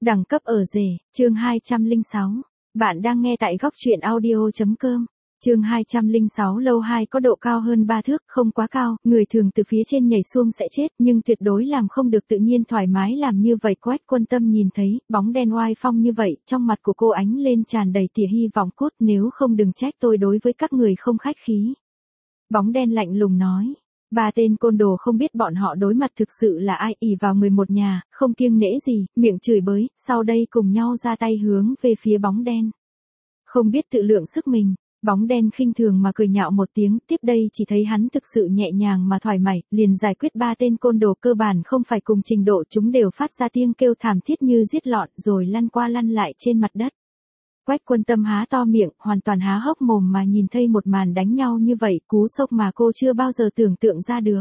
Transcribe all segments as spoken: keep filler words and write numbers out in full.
Đẳng cấp ở rể, chương hai trăm lẻ sáu. Bạn đang nghe tại góc truyện audio.com. Chương hai trăm lẻ sáu. Lầu hai có độ cao hơn ba thước, không quá cao, người thường từ phía trên nhảy xuống sẽ chết, nhưng tuyệt đối làm không được tự nhiên thoải mái làm như vậy. Quách Quân Tâm nhìn thấy, bóng đen oai phong như vậy, trong mặt của cô ánh lên tràn đầy tia hy vọng cốt, nếu không đừng trách tôi đối với các người không khách khí. Bóng đen lạnh lùng nói. Ba tên côn đồ không biết bọn họ đối mặt thực sự là ai, ỷ vào người một nhà, không kiêng nể gì, miệng chửi bới, sau đây cùng nhau ra tay hướng về phía bóng đen. Không biết tự lượng sức mình, bóng đen khinh thường mà cười nhạo một tiếng, tiếp đây chỉ thấy hắn thực sự nhẹ nhàng mà thoải mái, liền giải quyết ba tên côn đồ cơ bản không phải cùng trình độ, chúng đều phát ra tiếng kêu thảm thiết như giết lợn rồi lăn qua lăn lại trên mặt đất. Quách Quân Tâm há to miệng, hoàn toàn há hốc mồm mà nhìn thấy một màn đánh nhau như vậy, cú sốc mà cô chưa bao giờ tưởng tượng ra được.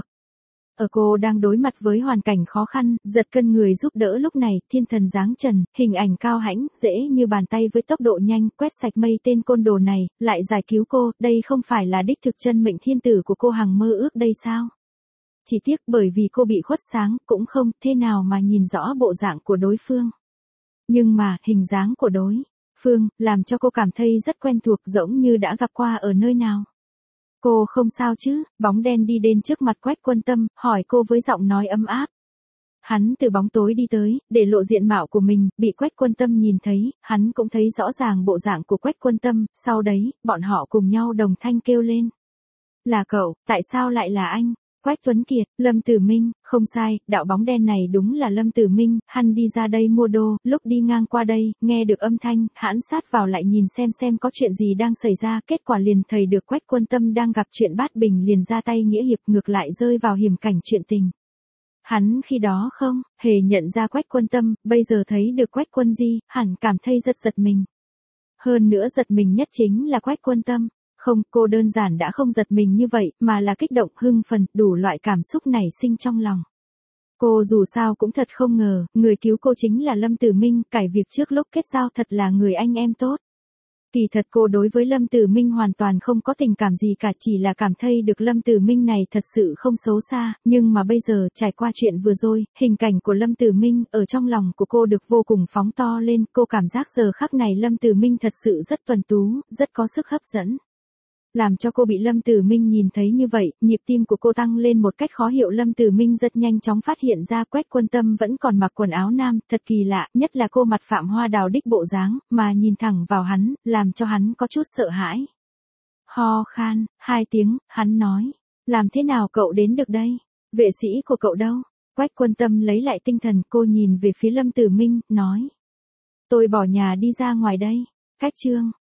Ở cô đang đối mặt với hoàn cảnh khó khăn, giật cân người giúp đỡ lúc này, thiên thần giáng trần, hình ảnh cao hãnh, dễ như bàn tay với tốc độ nhanh, quét sạch mây tên côn đồ này, lại giải cứu cô, đây không phải là đích thực chân mệnh thiên tử của cô hằng mơ ước đây sao? Chỉ tiếc bởi vì cô bị khuất sáng, cũng không thế nào mà nhìn rõ bộ dạng của đối phương. Nhưng mà, hình dáng của đối phương, làm cho cô cảm thấy rất quen thuộc, giống như đã gặp qua ở nơi nào. Cô không sao chứ? Bóng đen đi đến trước mặt Quách Quân Tâm, hỏi cô với giọng nói ấm áp. Hắn từ bóng tối đi tới, để lộ diện mạo của mình, bị Quách Quân Tâm nhìn thấy, hắn cũng thấy rõ ràng bộ dạng của Quách Quân Tâm, sau đấy, bọn họ cùng nhau đồng thanh kêu lên. Là cậu, tại sao lại là anh? Quách Tuấn Kiệt, Lâm Tử Minh, không sai, đạo bóng đen này đúng là Lâm Tử Minh, hắn đi ra đây mua đồ, lúc đi ngang qua đây, nghe được âm thanh, hắn sát vào lại nhìn xem xem có chuyện gì đang xảy ra, kết quả liền thấy được Quách Quân Tâm đang gặp chuyện bát bình liền ra tay nghĩa hiệp, ngược lại rơi vào hiểm cảnh chuyện tình. Hắn khi đó không hề nhận ra Quách Quân Tâm, bây giờ thấy được Quách Quân Di, hẳn cảm thấy rất giật mình. Hơn nữa giật mình nhất chính là Quách Quân Tâm. Không, cô đơn giản đã không giật mình như vậy, mà là kích động, hưng phấn, đủ loại cảm xúc nảy sinh trong lòng. Cô dù sao cũng thật không ngờ, người cứu cô chính là Lâm Tử Minh, cải việc trước lúc kết giao thật là người anh em tốt. Kỳ thật cô đối với Lâm Tử Minh hoàn toàn không có tình cảm gì cả, chỉ là cảm thấy được Lâm Tử Minh này thật sự không xấu xa, nhưng mà bây giờ, trải qua chuyện vừa rồi, hình cảnh của Lâm Tử Minh ở trong lòng của cô được vô cùng phóng to lên, cô cảm giác giờ khắc này Lâm Tử Minh thật sự rất tuấn tú, rất có sức hấp dẫn. Làm cho cô bị Lâm Tử Minh nhìn thấy như vậy, nhịp tim của cô tăng lên một cách khó hiểu. Lâm Tử Minh rất nhanh chóng phát hiện ra Quách Quân Tâm vẫn còn mặc quần áo nam, thật kỳ lạ, nhất là cô mặt phạm hoa đào đích bộ dáng, mà nhìn thẳng vào hắn, làm cho hắn có chút sợ hãi. Ho khan, hai tiếng, hắn nói, làm thế nào cậu đến được đây? Vệ sĩ của cậu đâu? Quách Quân Tâm lấy lại tinh thần, cô nhìn về phía Lâm Tử Minh, nói. Tôi bỏ nhà đi ra ngoài đây. Cách chương